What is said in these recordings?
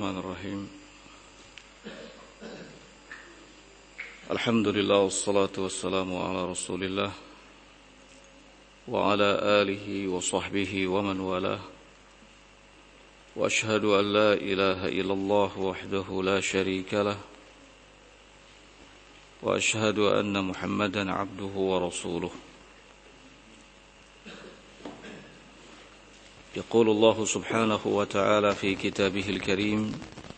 Bismillahirrahmanirrahim. Alhamdulillah wassalatu wassalamu ala Rasulillah wa ala alihi wa sahbihi wa man walah. Wa ashhadu an la ilaha illallah wahdahu la sharika lah. Wa ashhadu anna Muhammadan abduhu wa rasuluh. يقول الله سبحانه وتعالى في كتابه الكريم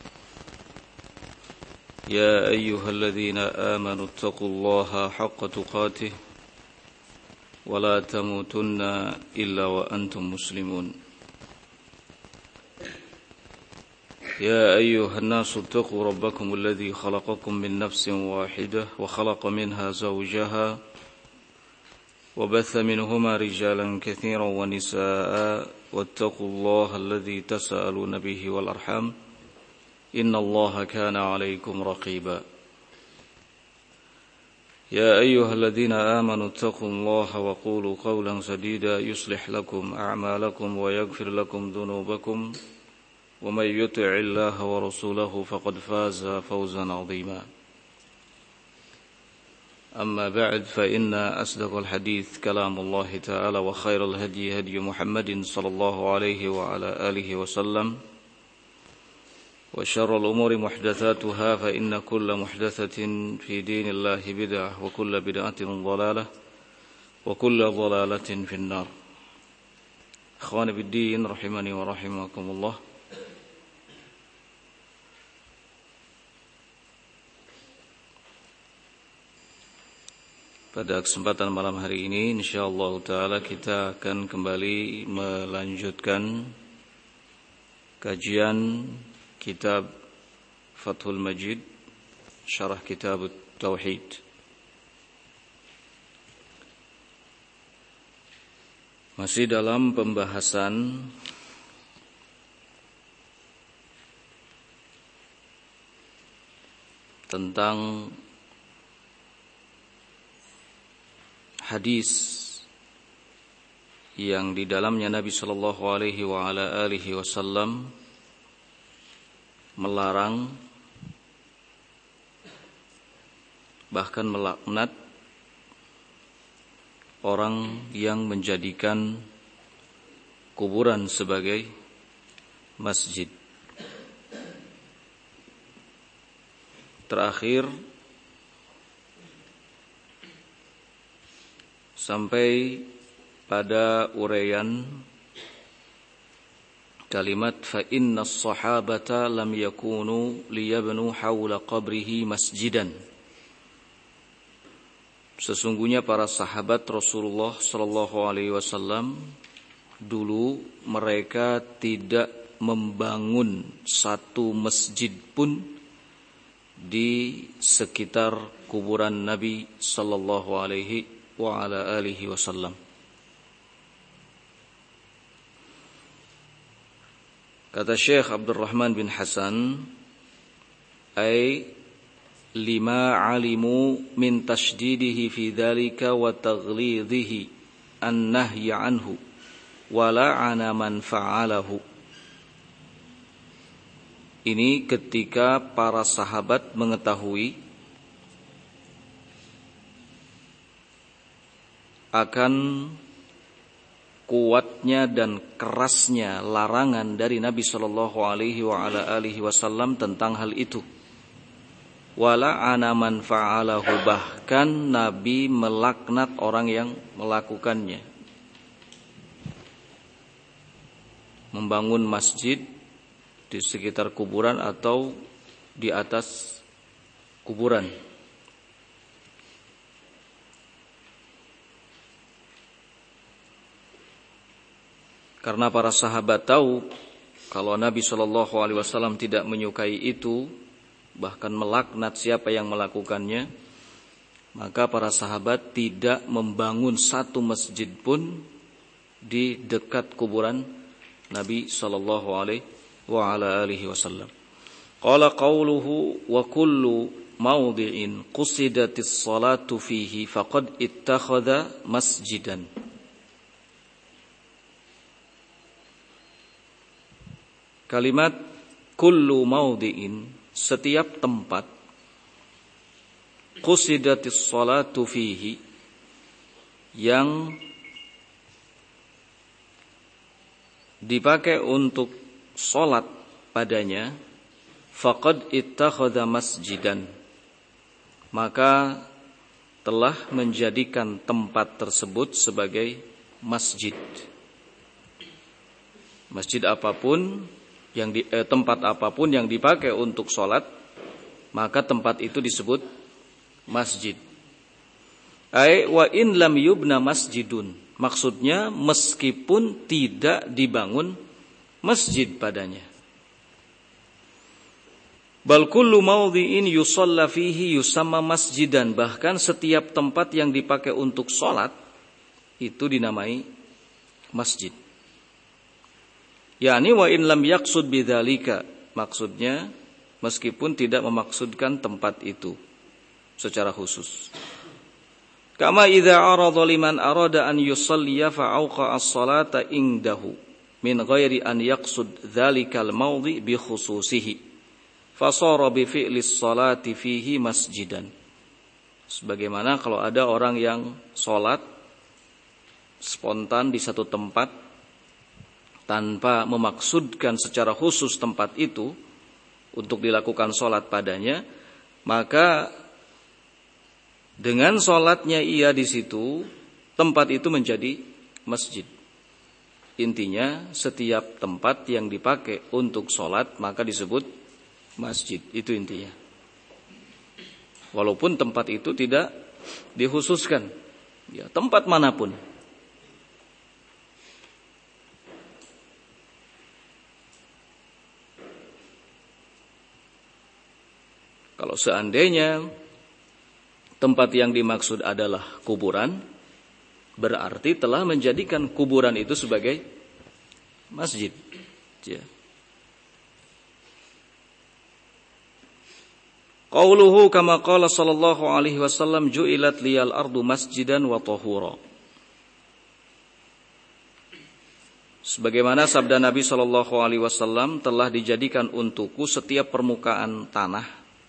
يا أيها الذين آمنوا اتقوا الله حق تقاته ولا تموتن إلا وأنتم مسلمون يا أيها الناس اتقوا ربكم الذي خلقكم من نفس واحدة وخلق منها زوجها وبث منهما رجالا كثيرا ونساء واتقوا الله الذي تساءلون به والأرحام إن الله كان عليكم رقيبا يا أيها الذين آمنوا اتقوا الله وقولوا قولا سديدا يصلح لكم أعمالكم ويغفر لكم ذنوبكم ومن يطع الله ورسوله فقد فاز فوزا عظيما أما بعد فإن أصدق الحديث كلام الله تعالى وخير الهدي هدي محمد صلى الله عليه وعلى آله وسلم وشر الأمور محدثاتها فإن كل محدثة في دين الله بدعة وكل بدعة ضلالة وكل ضلالة في النار إخواني بالدين رحمني ورحمكم الله. Pada kesempatan malam hari ini insyaallah ta'ala kita akan kembali melanjutkan kajian kitab Fathul Majid Syarah Kitab Tauhid. Masih dalam pembahasan tentang hadis yang di dalamnya Nabi sallallahu alaihi wa ala alihi wasallam melarang bahkan melaknat orang yang menjadikan kuburan sebagai masjid. Terakhir sampai pada uraian kalimat fa innas sahabata lam yakunu liyabnu haula qabrihi masjidan. Sesungguhnya para sahabat Rasulullah sallallahu alaihi wasallam dulu mereka tidak membangun satu masjid pun di sekitar kuburan Nabi sallallahu alaihi wa ala alihi wasallam. Kata Syekh Abdurrahman bin Hasan, ay lima alimu min tashdidihi fi dhalika wa taghlidhihi an-nahyi anhu wa la'ana man fa'alahu. Ini ketika para sahabat mengetahui akan kuatnya dan kerasnya larangan dari Nabi sallallahu alaihi wa ala alihi wasallam tentang hal itu. Wala ana man fa'alahu, bahkan Nabi melaknat orang yang melakukannya. Membangun masjid di sekitar kuburan atau di atas kuburan. Karena para sahabat tahu kalau Nabi sallallahu alaihi wasallam tidak menyukai itu, bahkan melaknat siapa yang melakukannya, maka para sahabat tidak membangun satu masjid pun di dekat kuburan Nabi sallallahu alaihi wa ala alihi wasallam. Qala qawluhu wa kullu mawdi'in qusidatis salatu fihi faqad ittakhadha masjidan. Kalimat kullu maudhi'in, setiap tempat, qusidatis salatu fihi, yang dipakai untuk salat padanya, faqad ittakhadha masjidan, maka telah menjadikan tempat tersebut sebagai masjid. Masjid apapun yang tempat apapun yang dipakai untuk salat, maka tempat itu disebut masjid. Ai wa in lam yubna masjidun, maksudnya meskipun tidak dibangun masjid padanya. Bal kullu maudhi'in yusalla fihi yusamma masjidan, bahkan setiap tempat yang dipakai untuk salat itu dinamai masjid. Yani wa in lam yaqsud bidzalika, maksudnya meskipun tidak memaksudkan tempat itu secara khusus. Kama idza arada liman arada an yusalliya fa'auqa as-salata indahu min ghairi an yaqsud dzalikal maudhi bi khususihi fasara bi fi'lis salati fihi masjidan. Sebagaimana kalau ada orang yang salat spontan di satu tempat tanpa memaksudkan secara khusus tempat itu untuk dilakukan salat padanya, maka dengan salatnya ia di situ, tempat itu menjadi masjid. Intinya setiap tempat yang dipakai untuk salat maka disebut masjid, itu intinya. Walaupun tempat itu tidak dikhususkan, ya, tempat manapun. Kalau seandainya tempat yang dimaksud adalah kuburan, berarti telah menjadikan kuburan itu sebagai masjid. Ya. Qauluhu kama qala sallallahu alaihi wasallam ju'ilat liyal ardu masjidan wa tahura. Sebagaimana sabda Nabi sallallahu alaihi wasallam, telah dijadikan untukku setiap permukaan tanah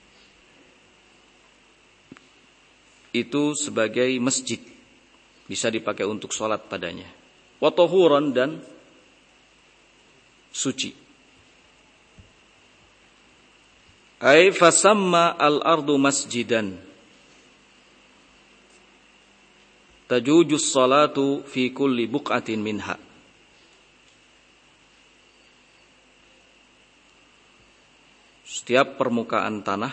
itu sebagai masjid, bisa dipakai untuk salat padanya. Wa tahuran, dan suci. Ai fasamma al-ardu masjidan tajujus salatu fi kulli buq'atin minha. Setiap permukaan tanah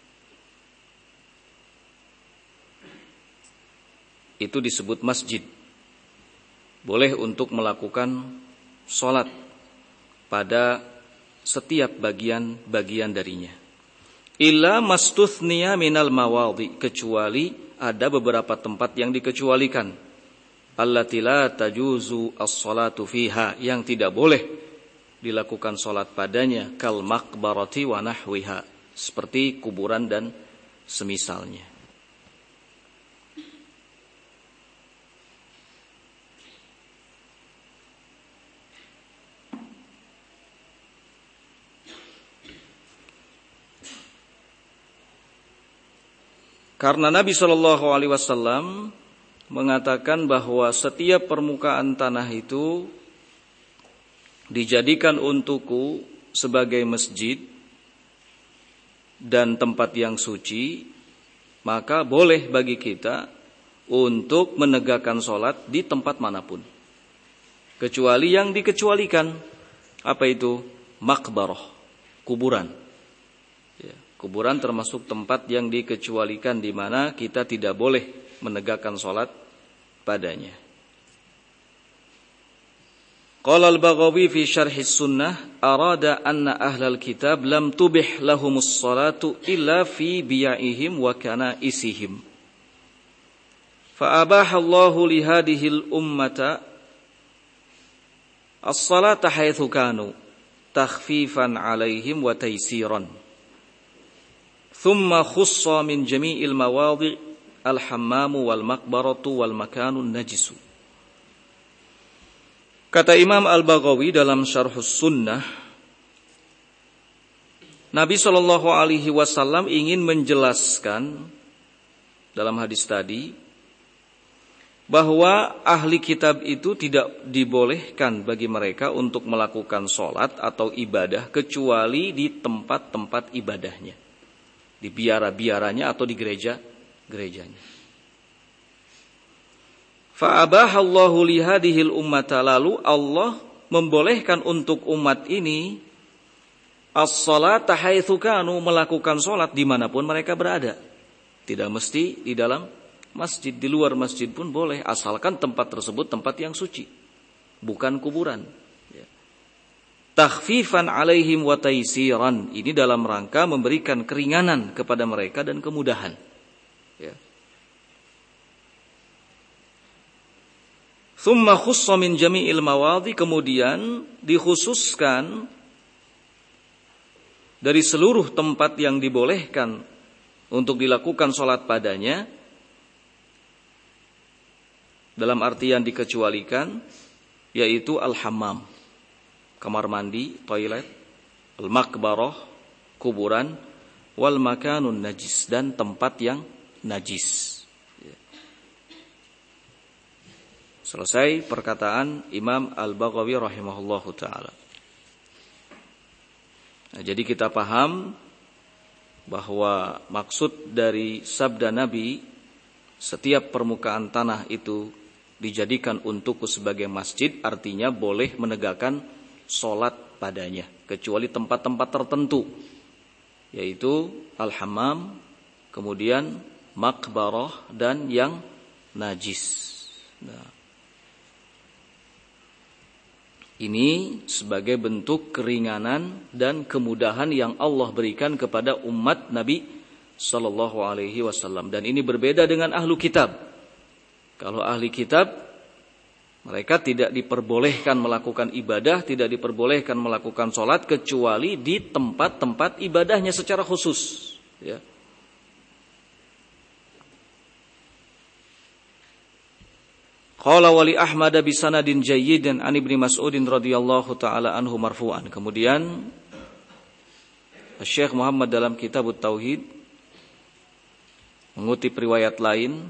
itu disebut masjid. Boleh untuk melakukan salat pada setiap bagian-bagian darinya. Illa mastuthniya minal mawadhi, kecuali ada beberapa tempat yang dikecualikan. Allati la tajuzu as-salatu fiha, yang tidak boleh dilakukan salat padanya, kal maqbarati wa nahwiha, seperti kuburan dan semisalnya. Karena Nabi Shallallahu Alaihi Wasallam mengatakan bahwa setiap permukaan tanah itu dijadikan untukku sebagai masjid dan tempat yang suci, maka boleh bagi kita untuk menegakkan sholat di tempat manapun, kecuali yang dikecualikan. Apa itu? Maqbarah, kuburan. Kuburan termasuk tempat yang dikecualikan, di mana kita tidak boleh menegakkan salat padanya. Qala al-Baghawi fi syarh sunnah, arada anna ahlal kitab lam tubih lahumus salatu illa fi biya'ihim wa kana'isihim. Fa abaha Allahu li hadhihi al-ummata as-salata haitsu kanu takhfifan 'alaihim wa taysiran. Thumma khussa min jami'il mawadhi' al-hammamu wal maqbaratu wal makanun najisu. Kata Imam Al-Baghawi dalam Syarhus Sunnah, Nabi Shallallahu Alaihi Wasallam ingin menjelaskan dalam hadis tadi bahwa ahli kitab itu tidak dibolehkan bagi mereka untuk melakukan sholat atau ibadah kecuali di tempat-tempat ibadahnya, di biara-biaranya atau di gerejanya. Fa'abahallahu lihadihil ummata, lalu Allah membolehkan untuk umat ini as-salata haitsu kanu, melakukan sholat dimanapun mereka berada. Tidak mesti di dalam masjid, di luar masjid pun boleh, asalkan tempat tersebut tempat yang suci, bukan kuburan. Takhfifan alaihim wa taisiran, ini dalam rangka memberikan keringanan kepada mereka dan kemudahan. Ya. Tsumma khussa min jami'il mawadhi, kemudian dikhususkan dari seluruh tempat yang dibolehkan untuk dilakukan sholat padanya, dalam artian dikecualikan, yaitu al-hammam, kamar mandi, toilet, al-maqbarah, kuburan, wal makanun najis, dan tempat yang najis. Selesai perkataan Imam Al-Baghawi rahimahullahu ta'ala. Nah, jadi kita paham bahwa maksud dari sabda Nabi, setiap permukaan tanah itu dijadikan untukku sebagai masjid, artinya boleh menegakkan sholat padanya, kecuali tempat-tempat tertentu, yaitu al-hammam, kemudian maqbarah, dan yang najis. Nah, ini sebagai bentuk keringanan dan kemudahan yang Allah berikan kepada umat Nabi Sallallahu Alaihi Wasallam. Dan ini berbeda dengan ahlu kitab. Kalau ahli kitab, mereka tidak diperbolehkan melakukan ibadah, tidak diperbolehkan melakukan sholat kecuali di tempat-tempat ibadahnya secara khusus. Ya. Qala wali Ahmad bisanadin jayyidin an Ibnu Mas'udin radhiyallahu taala anhu marfu'an. Kemudian Syekh Muhammad dalam Kitabut Tauhid mengutip riwayat lain,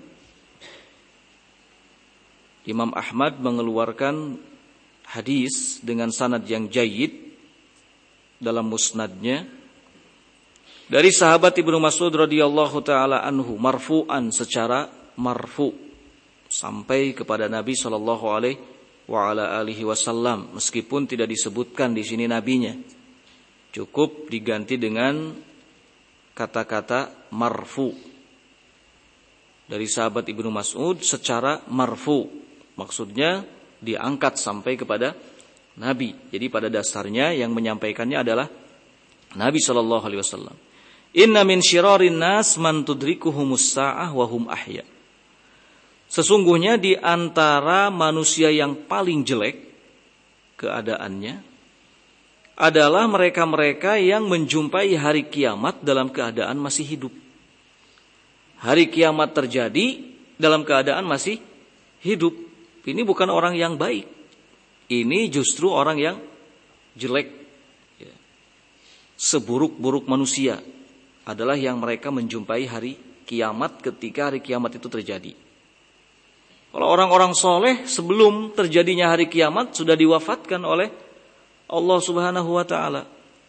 Imam Ahmad mengeluarkan hadis dengan sanad yang jayyid dalam musnadnya dari sahabat Ibnu Mas'ud radhiyallahu taala anhu marfu'an, secara marfu' sampai kepada Nabi Shallallahu Alaihi Wasallam, meskipun tidak disebutkan di sini nabinya, cukup diganti dengan kata-kata marfu dari sahabat Ibnu Mas'ud secara marfu, maksudnya diangkat sampai kepada Nabi. Jadi pada dasarnya yang menyampaikannya adalah Nabi Shallallahu Alaihi Wasallam. Inna min syirarin nas man tudrikuhumus sa'ah wa hum ahya. Sesungguhnya di antara manusia yang paling jelek keadaannya adalah mereka-mereka yang menjumpai hari kiamat dalam keadaan masih hidup. Hari kiamat terjadi dalam keadaan masih hidup. Ini bukan orang yang baik. Ini justru orang yang jelek. Seburuk-buruk manusia adalah yang mereka menjumpai hari kiamat ketika hari kiamat itu terjadi. Kalau orang-orang soleh sebelum terjadinya hari kiamat sudah diwafatkan oleh Allah Subhanahu wa ta'ala.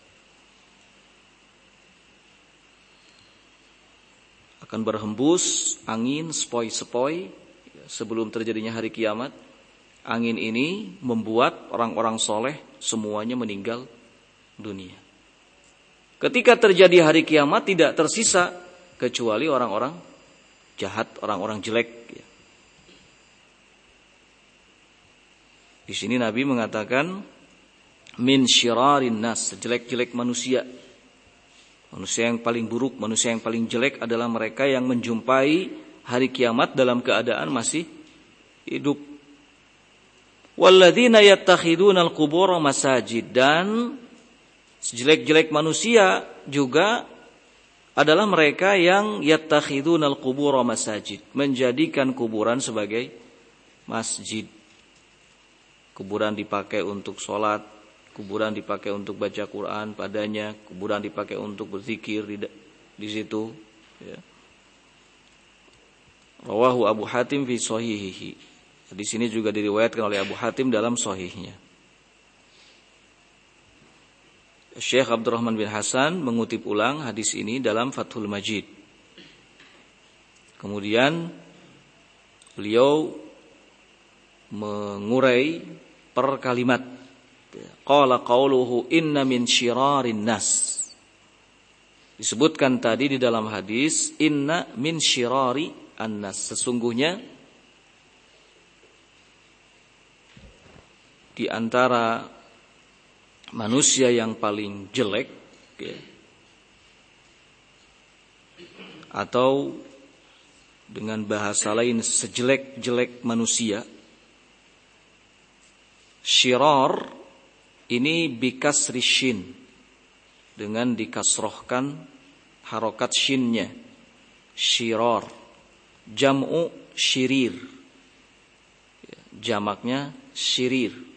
Akan berhembus angin sepoi-sepoi sebelum terjadinya hari kiamat. Angin ini membuat orang-orang soleh semuanya meninggal dunia. Ketika terjadi hari kiamat tidak tersisa kecuali orang-orang jahat, orang-orang jelek. Di sini Nabi mengatakan min syirarin nas, jelek-jelek manusia. Manusia yang paling buruk, manusia yang paling jelek adalah mereka yang menjumpai hari kiamat dalam keadaan masih hidup. Walladzina yattakhiduna al-qubur masajid, dan sejelek-jelek manusia juga adalah mereka yang yattakhiduna al-qubur masajid, menjadikan kuburan sebagai masjid. Kuburan dipakai untuk sholat, kuburan dipakai untuk baca Quran padanya, kuburan dipakai untuk berzikir di situ. Ya. Rawahu Abu Hatim fi sahihihi. Di sini juga diriwayatkan oleh Abu Hatim dalam sahihnya. Syekh Abdurrahman bin Hasan mengutip ulang hadis ini dalam Fathul Majid. Kemudian beliau mengurai per kalimat. Qala qauluhu inna min syirarin nas. Disebutkan tadi di dalam hadis inna min syirari annas. Sesungguhnya di antara manusia yang paling jelek, ya, atau dengan bahasa lain sejelek-jelek manusia, syirar ini bikasri shin, dengan dikasrohkan harokat shinnya, syirar, jam'u syirir, jamaknya syirir.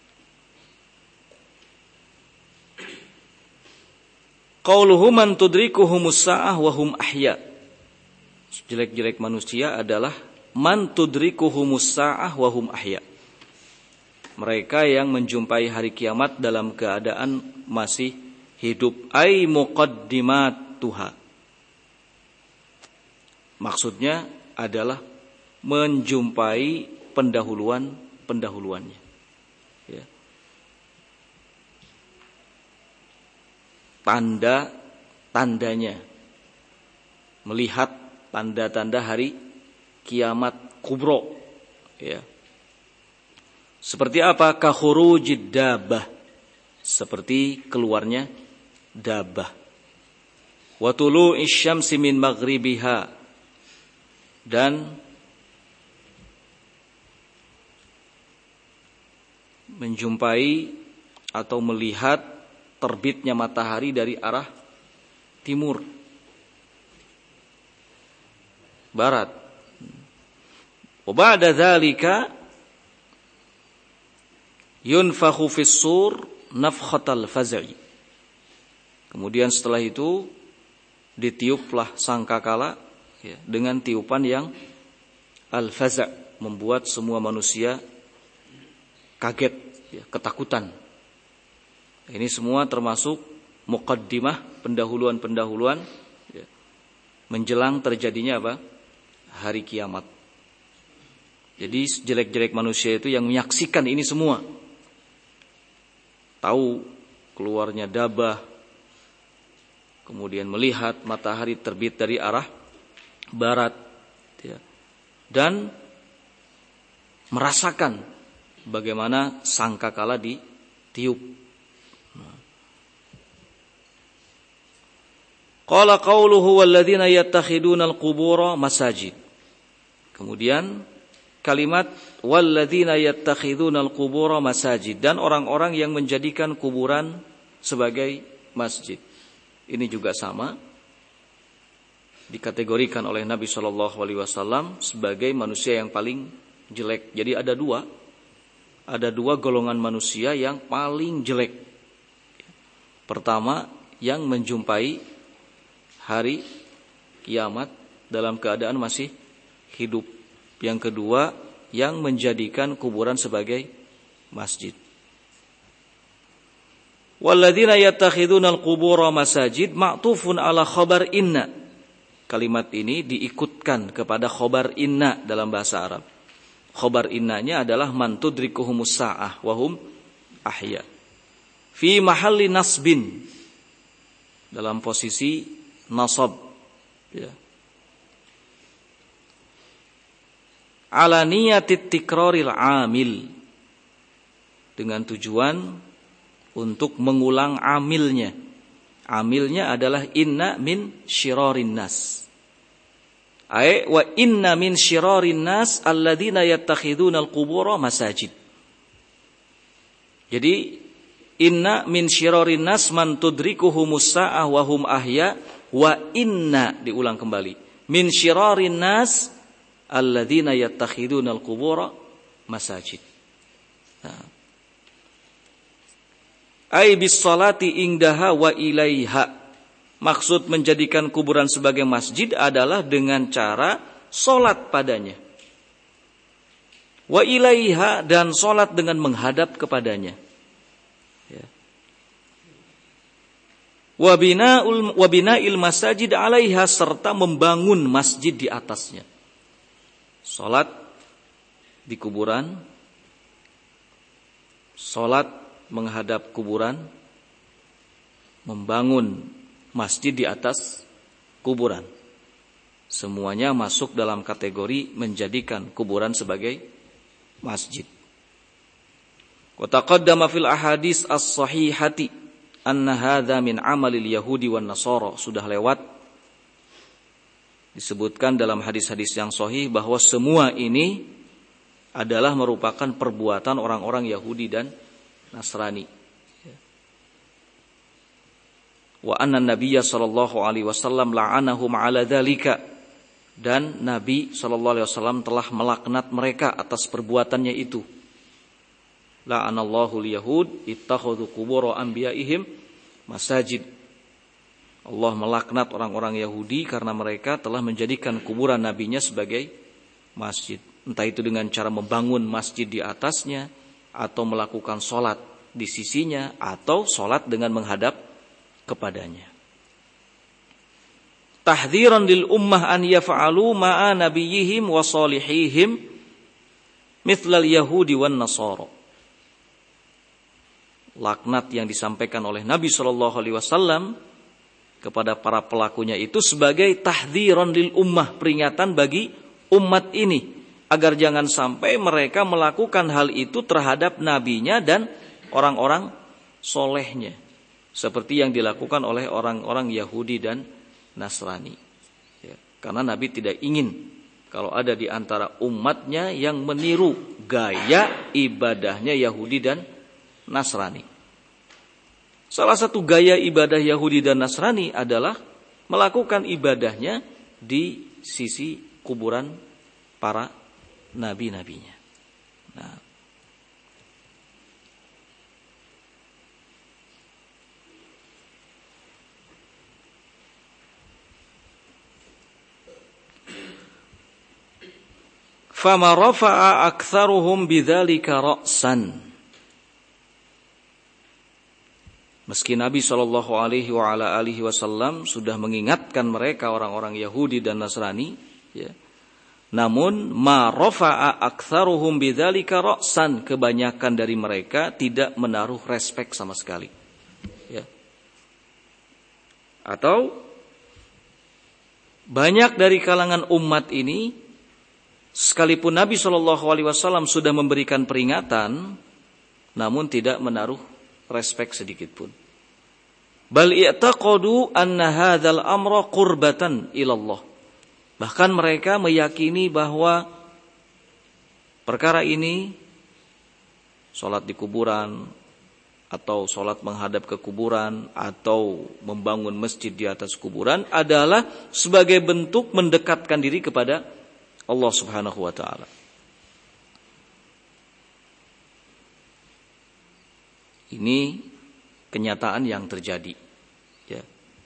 Qauluhu man tudrikuhumus sa'ah wa hum ahya. Jelek-jelek manusia adalah man tudrikuhumus sa'ah wa hum ahya. Mereka yang menjumpai hari kiamat dalam keadaan masih hidup. Ai muqaddimatuha. Maksudnya adalah menjumpai pendahuluannya. Ya. Tanda-tandanya, melihat tanda-tanda hari kiamat kubro, ya. Seperti apa? Kahurujid dabah, seperti keluarnya dabah. Wa tulu'isy syamsi min maghribiha, dan menjumpai atau melihat terbitnya matahari dari arah timur, barat. Wa ba'da dzalika yunfakhu fis sur nafkhatal faz'i. Kemudian setelah itu ditiuplah sangkakala, ya, dengan tiupan yang al-faza', membuat semua manusia kaget, ya, ketakutan. Ini semua termasuk muqaddimah, pendahuluan-pendahuluan, ya, menjelang terjadinya apa? Hari kiamat. Jadi jelek-jelek manusia itu yang menyaksikan ini semua. Tahu keluarnya dabah, kemudian melihat matahari terbit dari arah barat, ya, dan merasakan bagaimana sangkakala ditiup. Qala qauluhu walladzina yattakhiduna al-qubura masajid. Kemudian kalimat walladzina yattakhiduna al-qubura masajid, dan orang-orang yang menjadikan kuburan sebagai masjid. Ini juga sama, dikategorikan oleh Nabi SAW sebagai manusia yang paling jelek. Jadi ada dua golongan manusia yang paling jelek. Pertama, yang menjumpai hari kiamat dalam keadaan masih hidup. Yang kedua, yang menjadikan kuburan sebagai masjid. Walladzina yattakhiduna al-qubura masajid ma'tufun ala khabar inna. Kalimat ini diikutkan kepada khabar inna dalam bahasa Arab. Khabar innanya adalah man tudrikuhumus sa'ah wa hum ahya. Fi mahalli nasbin, dalam posisi nasab, ya. Ala niyatit tikraril amil, dengan tujuan untuk mengulang amilnya. Amilnya adalah inna min syirarin nas. Ai wa inna min syirarin nas alladzina yattakhiduna al-qubura masajid. Jadi inna min syirarin nas man tudrikuhumus sa'ah wa hum ahya. Wa inna, diulang kembali, min syirarin nas alladzina yattakhiduna al-qubura masajid. Ai bis salati indaha wa ilaiha. Maksud menjadikan kuburan sebagai masjid adalah dengan cara salat padanya. Wa ilaiha, dan salat dengan menghadap kepadanya. Ya. Wa bina'il masajid 'alaiha, serta membangun masjid di atasnya. Salat di kuburan, salat menghadap kuburan, membangun masjid di atas kuburan. Semuanya masuk dalam kategori menjadikan kuburan sebagai masjid. Wa taqaddama fil ahadits as-sahihati anna hadza min amalil yahudi wan nasara. Sudah lewat disebutkan dalam hadis-hadis yang sahih bahwa semua ini adalah merupakan perbuatan orang-orang Yahudi dan Nasrani. Wa anna nabiyya sallallahu alaihi wasallam la'anahum 'ala dzalika, dan Nabi sallallahu alaihi wasallam telah melaknat mereka atas perbuatannya itu. La'anallahu al-yahud ittakhadhu qubur anbiya'ihim masajid. Allah melaknat orang-orang Yahudi karena mereka telah menjadikan kuburan nabinya sebagai masjid. Entah itu dengan cara membangun masjid di atasnya, atau melakukan sholat di sisinya, atau sholat dengan menghadap kepadanya. Tahdhiran lil ummah an yaf'alu ma'a nabiyihim wa salihihim mithlal yahudi wan nasara. Laknat yang disampaikan oleh Nabi sallallahu alaihi wasallam kepada para pelakunya itu sebagai tahdhiran lil ummah, peringatan bagi umat ini agar jangan sampai mereka melakukan hal itu terhadap nabinya dan orang-orang solehnya, seperti yang dilakukan oleh orang-orang Yahudi dan Nasrani. Ya, karena Nabi tidak ingin kalau ada di antara umatnya yang meniru gaya ibadahnya Yahudi dan Nasrani. Salah satu gaya ibadah Yahudi dan Nasrani adalah melakukan ibadahnya di sisi kuburan para nabi-nabinya. Nah, fama rafa'a aktsaruhum bidzalika ra'san. Meski Nabi sallallahu alaihi wasallam sudah mengingatkan mereka orang-orang Yahudi dan Nasrani, ya, namun ma rafa'a aktsaruhum bidzalika ra'san, kebanyakan dari mereka tidak menaruh respek sama sekali. Ya. Atau banyak dari kalangan umat ini, sekalipun Nabi SAW sudah memberikan peringatan, namun tidak menaruh respek sedikit pun. Bal i'taqadu anna hadzal amra qurbatan ilallah. Bahkan mereka meyakini bahwa perkara ini, sholat di kuburan, atau sholat menghadap ke kuburan, atau membangun masjid di atas kuburan, adalah sebagai bentuk mendekatkan diri kepada Allah subhanahu wa ta'ala. Ini kenyataan yang terjadi, ya.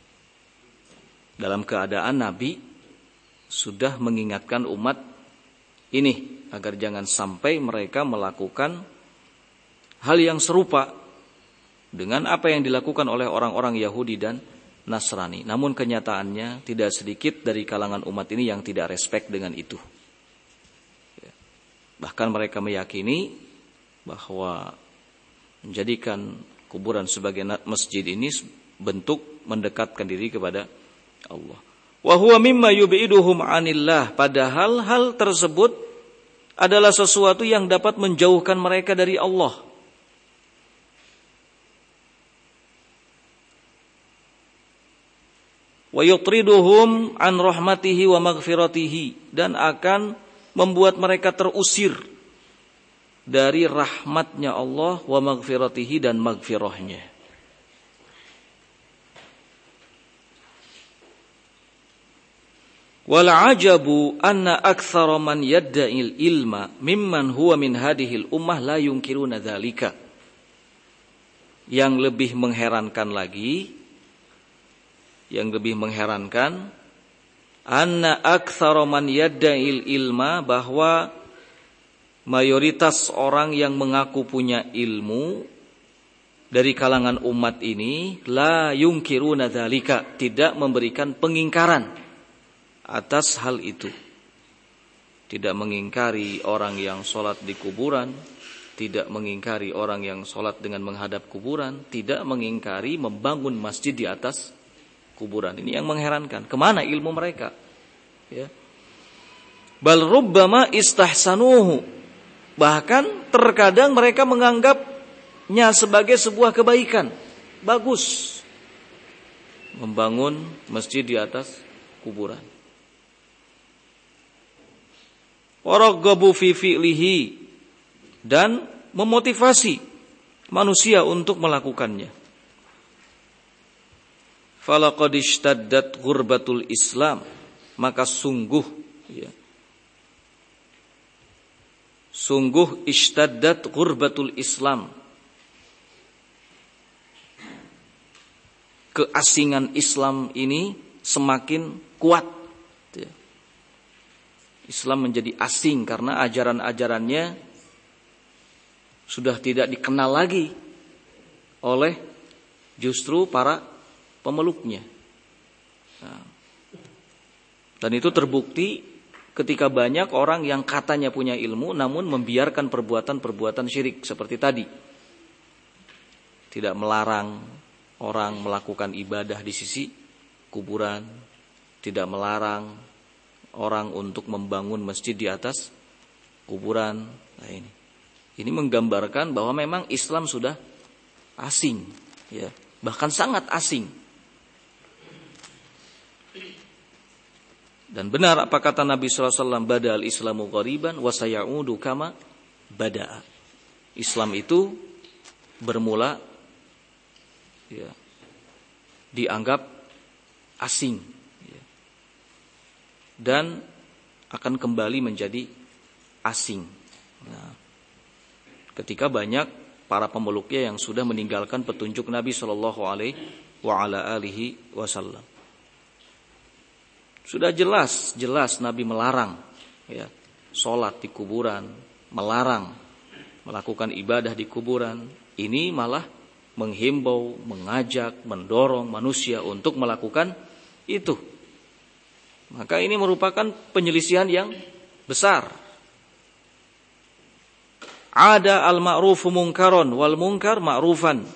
Dalam keadaan Nabi sudah mengingatkan umat ini agar jangan sampai mereka melakukan hal yang serupa dengan apa yang dilakukan oleh orang-orang Yahudi dan Nasrani. Namun kenyataannya tidak sedikit dari kalangan umat ini yang tidak respek dengan itu. Bahkan mereka meyakini bahwa menjadikan kuburan sebagai masjid ini bentuk mendekatkan diri kepada Allah. Wa huwa mimma yub'iduhum 'anillah, padahal hal tersebut adalah sesuatu yang dapat menjauhkan mereka dari Allah. Wa yutriduhum 'an rahmatihi wa maghfiratihi, dan akan membuat mereka terusir dari rahmatnya Allah, wa maghfiratihi, dan maghfirahnya. Wal ajabu anna aktsara man yadda'il ilma mimman huwa min hadhil ummah la yunkiruna dzalika. yang lebih mengherankan lagi, anna aktsara man yadda'il ilma, bahwa mayoritas orang yang mengaku punya ilmu dari kalangan umat ini la yungkiruna dzalika, tidak memberikan pengingkaran atas hal itu. Tidak mengingkari orang yang sholat di kuburan, tidak mengingkari orang yang sholat dengan menghadap kuburan, tidak mengingkari membangun masjid di atas kuburan. Ini yang mengherankan. Kemana ilmu mereka? Ya. Bal rubbama istahsanuhu. Bahkan terkadang mereka menganggapnya sebagai sebuah kebaikan. Bagus membangun masjid di atas kuburan. Waraghabu fi fi'lihi, dan memotivasi manusia untuk melakukannya. Falaqad ishtaddat ghurbatul Islam, maka sungguh ishtaddat ghurbatul Islam, keasingan Islam ini semakin kuat. Islam menjadi asing karena ajaran-ajarannya sudah tidak dikenal lagi oleh justru para pemeluknya. Nah, dan itu terbukti ketika banyak orang yang katanya punya ilmu namun membiarkan perbuatan-perbuatan syirik seperti tadi. Tidak melarang orang melakukan ibadah di sisi kuburan, tidak melarang orang untuk membangun masjid di atas kuburan. Nah, ini menggambarkan bahwa memang Islam sudah asing, ya, bahkan sangat asing. Dan benar apa kata Nabi sallallahu alaihi wasallam, badal Islamu ghariban wa sayaudu kama bada'a. Islam itu bermula ya, dianggap asing, ya, dan akan kembali menjadi asing. Nah, ketika banyak para pemeluknya yang sudah meninggalkan petunjuk Nabi sallallahu alaihi wasallam. Sudah jelas Nabi melarang, ya, sholat di kuburan, melarang melakukan ibadah di kuburan. Ini malah menghimbau, mengajak, mendorong manusia untuk melakukan itu. Maka ini merupakan penyelisihan yang besar. Ada al-ma'rufu munkaron wal munkar ma'rufan.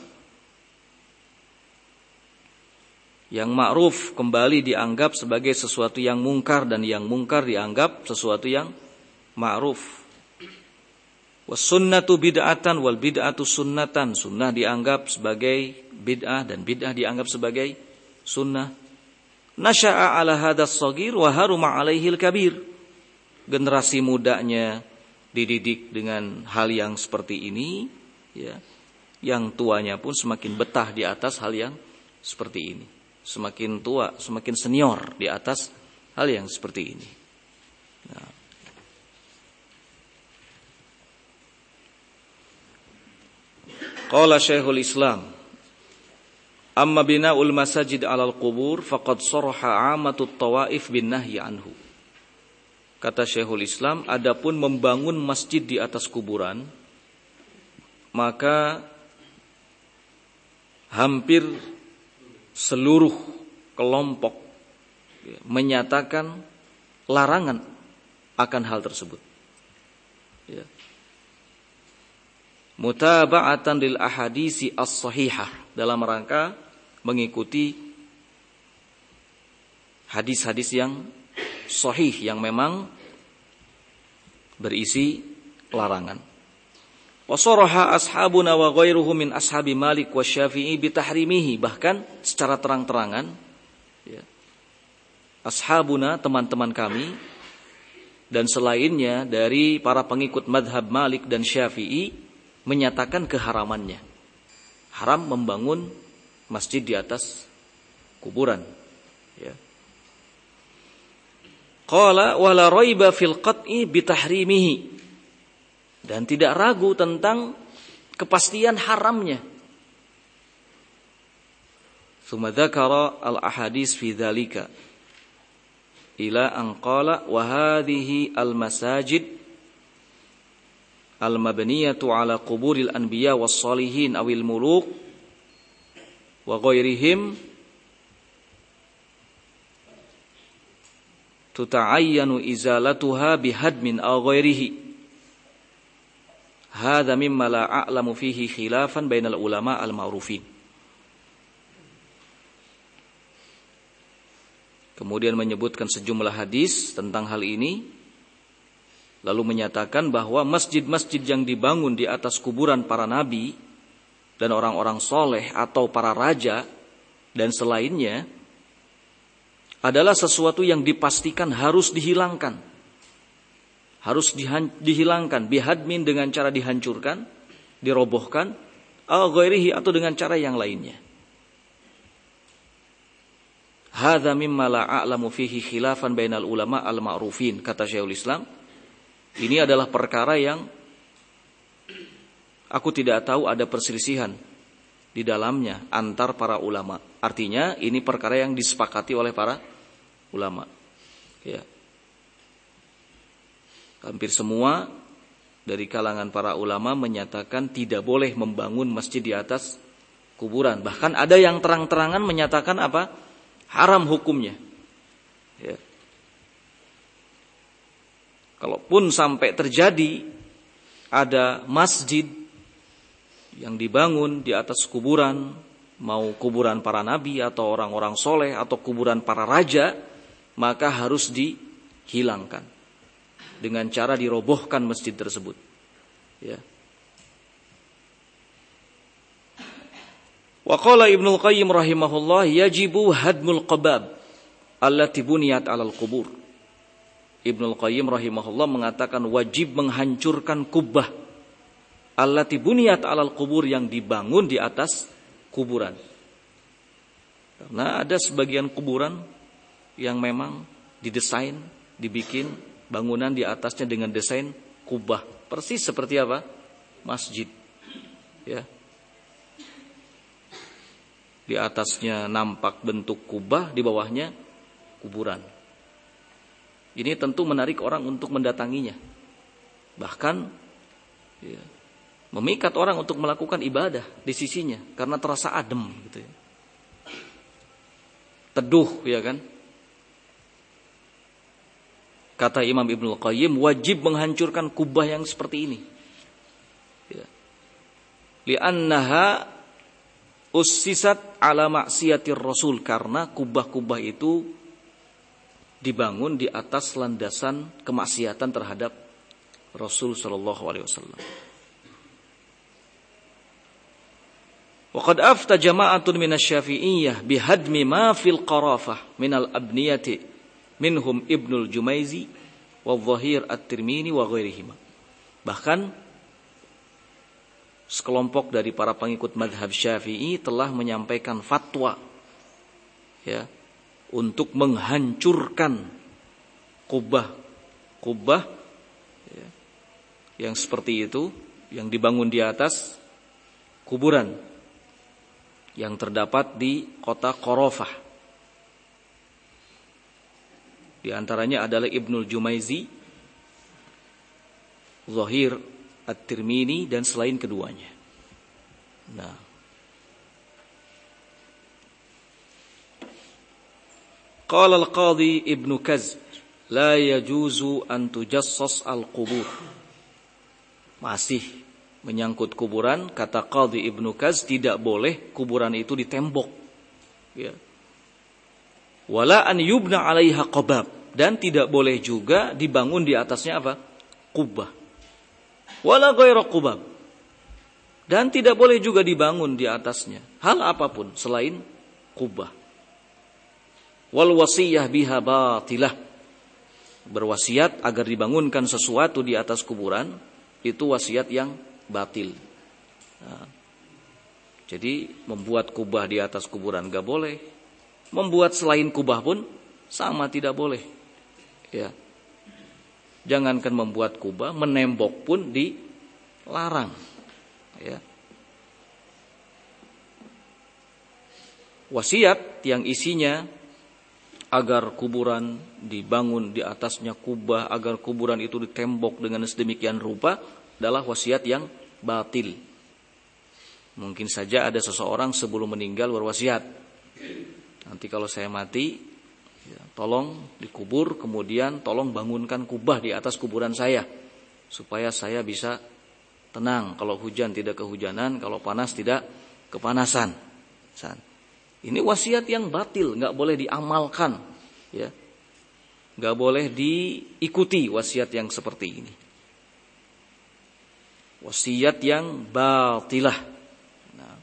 Yang ma'ruf kembali dianggap sebagai sesuatu yang mungkar, dan yang mungkar dianggap sesuatu yang ma'ruf. Was sunnatu bid'atan wal bid'atu sunnatan. Sunnah dianggap sebagai bid'ah dan bid'ah dianggap sebagai sunnah. Nasya'a ala hadas shagir wa haruma alaihil kabir. Generasi mudanya dididik dengan hal yang seperti ini, ya. Yang tuanya pun semakin betah di atas hal yang seperti ini. Semakin tua, semakin senior di atas hal yang seperti ini. Nah. Qala Syekhul Islam, amma bina'ul masajid 'alal qubur faqad saraha 'amatut tawaif bin nahyi anhu. Kata Syekhul Islam, adapun membangun masjid di atas kuburan, maka hampir seluruh kelompok menyatakan larangan akan hal tersebut. Ya. Mutaba'atan lil ahadisi as-sahihah, dalam rangka mengikuti hadis-hadis yang sahih yang memang berisi larangan. Wasaraha ashabuna wa ghairuhum min ashabi Malik wa Syafi'i bitahrimihi, bahkan secara terang-terangan, ya, ashabuna, teman-teman kami, dan selainnya dari para pengikut madhab Malik dan Syafi'i menyatakan keharamannya. Haram membangun masjid di atas kuburan, ya. Qala wala raiba fil qat'i bitahrimihi, dan tidak ragu tentang kepastian haramnya. Thumma dzakara al-ahadits fi dzalika ila an qala wa hadhihi al-masajid al-mabniyatu ala quburil anbiya was-salihin awil muluk wa ghairihim tuta'ayyanu izalatuha bihadmin aw ghairihi. Hadza mimma la a'lamu fihi khilafan bainal ulama al-ma'rufin. Kemudian menyebutkan sejumlah hadis tentang hal ini, lalu menyatakan bahwa masjid-masjid yang dibangun di atas kuburan para nabi dan orang-orang soleh atau para raja dan selainnya adalah sesuatu yang dipastikan harus dihilangkan. Harus dihilangkan bihadmin dengan cara dihancurkan, dirobohkan, atau dengan cara yang lainnya. Hadza mimma la a'lamu fihi khilafan bainal ulama al-ma'rufin, kata Syekhul Islam. Ini adalah perkara yang aku tidak tahu ada perselisihan di dalamnya antar para ulama. Artinya ini perkara yang disepakati oleh para ulama. Ya. Hampir semua dari kalangan para ulama menyatakan tidak boleh membangun masjid di atas kuburan. Bahkan ada yang terang-terangan menyatakan apa? Haram hukumnya. Ya. Kalaupun sampai terjadi ada masjid yang dibangun di atas kuburan, mau kuburan para nabi atau orang-orang soleh atau kuburan para raja, maka harus dihilangkan dengan cara dirobohkan masjid tersebut. Ya. Wa qala Ibnu Qayyim rahimahullah yajibu hadmul qabab allati buniyat 'alal qubur. Ibnu Qayyim rahimahullah mengatakan wajib menghancurkan kubah allati buniyat 'alal qubur yang dibangun di atas kuburan. Karena ada sebagian kuburan yang memang didesain, dibikin bangunan di atasnya dengan desain kubah, persis seperti apa? Masjid. Ya. Di atasnya nampak bentuk kubah, di bawahnya kuburan. Ini tentu menarik orang untuk mendatanginya. Bahkan ya, memikat orang untuk melakukan ibadah di sisinya karena terasa adem gitu ya. Teduh, ya kan? Kata Imam Ibnu Qayyim, wajib menghancurkan kubah yang seperti ini. Ya. Li'annaha ussisat ala maksiatir Rasul, karena kubah-kubah itu dibangun di atas landasan kemaksiatan terhadap Rasul sallallahu alaihi wasallam. Wa qad afta jama'atun minasy-Syafi'iyyah bihadmi ma fil qarafah minal abniyati minhum Ibnul Jumaizi wa Dhahir At-Tirmini wa ghairihima. Bahkan sekelompok dari para pengikut mazhab Syafi'i telah menyampaikan fatwa ya untuk menghancurkan kubah ya, yang seperti itu yang dibangun di atas kuburan yang terdapat di kota Qarafah. Di antaranya adalah Ibnul Jumaizi, Dhahir At-Tirmini dan selain keduanya. Nah, qala al-Qadhi Ibnu Kaz la yajuzu an tujassas al-qubur. Masih menyangkut kuburan, kata Qadhi Ibnu Kaz tidak boleh kuburan itu ditembok. Ya. Wala an yubna 'alaiha qabab, dan tidak boleh juga dibangun di atasnya apa? Kubah. Wala ghairu qubab, dan tidak boleh juga dibangun di atasnya hal apapun selain kubah. Wal wasiyah biha batilah, berwasiat agar dibangunkan sesuatu di atas kuburan itu wasiat yang batil. Nah, jadi membuat kubah di atas kuburan enggak boleh. Membuat selain kubah pun sama tidak boleh. Ya. Jangankan membuat kubah, menembok pun dilarang. Ya. wasiat yang isinya agar kuburan dibangun di atasnya kubah, agar kuburan itu ditembok dengan sedemikian rupa, adalah wasiat yang batil. Mungkin saja ada seseorang sebelum meninggal berwasiat, nanti kalau saya mati, ya, tolong dikubur, kemudian tolong bangunkan kubah di atas kuburan saya, supaya saya bisa tenang, kalau hujan tidak kehujanan, kalau panas tidak kepanasan. Ini wasiat yang batil, nggak boleh diamalkan, ya, nggak boleh diikuti wasiat yang seperti ini. Wasiat yang batilah. Nah.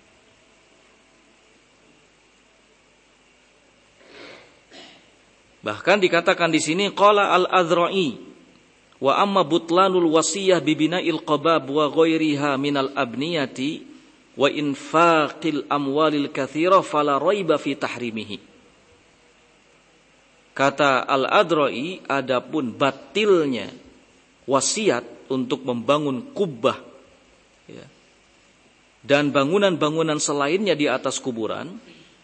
Bahkan dikatakan di sini qala al-Adzra'i wa amma butlanul wasiyah bibina'il qabab wa ghairiha minal abniyati wa infaqil amwalil katsira fala raiba fi tahrimihi. Kata Al-Adra'i, adapun batilnya wasiat untuk membangun kubah, ya, dan bangunan-bangunan selainnya di atas kuburan,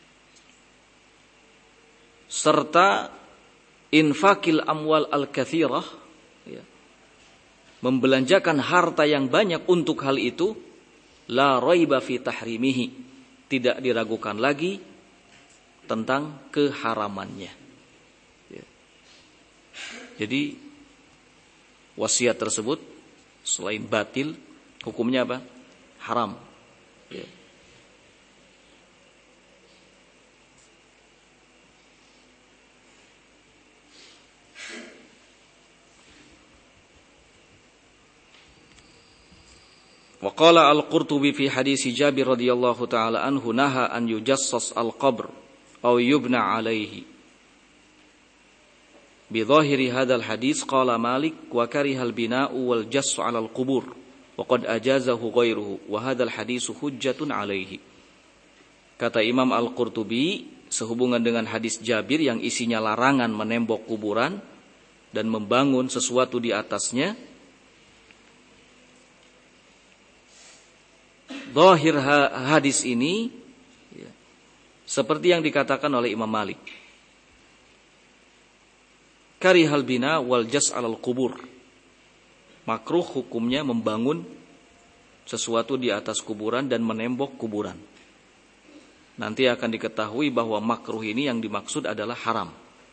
serta infaqil amwal al-katsirah, ya, membelanjakan harta yang banyak untuk hal itu, la raiba fi tahrimihi, tidak diragukan lagi tentang keharamannya. Ya. Jadi wasiat tersebut selain batil, hukumnya apa? Haram. Ya. Wa qala al-Qurtubi fi hadis Jabir radhiyallahu taala anhu naha an yujassas al-qabr aw yubna alaihi. Bi dhahiri hadzal hadis qala Malik wa kariha al-bina'u wal jassu 'ala al-qubur wa qad ajazahu ghairuhu wa hadzal hadis hujjatun alaihi. Kata Imam Al-Qurtubi sehubungan dengan hadis Jabir yang isinya larangan menembok kuburan dan membangun sesuatu di atasnya, zahir hadis ini, ya, seperti yang dikatakan oleh Imam Malik. Karihal bina wal jas alal kubur. Makruh hukumnya membangun sesuatu di atas kuburan dan menembok kuburan. Nanti akan diketahui bahwa makruh ini yang dimaksud adalah haram.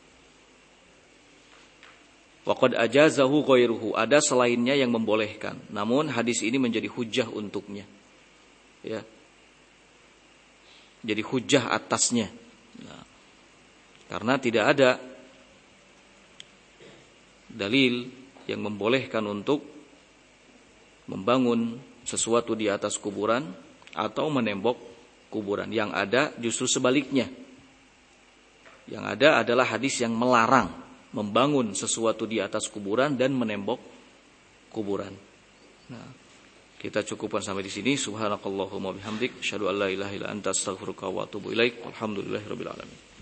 Wa qad ajazahu ghairuhu, ada selainnya yang membolehkan. Namun hadis ini menjadi hujjah untuknya. Ya, jadi hujjah atasnya. Nah, karena tidak ada dalil yang membolehkan untuk membangun sesuatu di atas kuburan atau menembok kuburan. Yang ada justru sebaliknya. Yang ada adalah hadis yang melarang membangun sesuatu di atas kuburan dan menembok kuburan. Nah, kita cukupkan sampai di sini. Subhanakallahumma bihamdik, asyhadu an la ilaha illa anta, astaghfiruka wa atubu ilaik. Alhamdulillahirabbil alamin.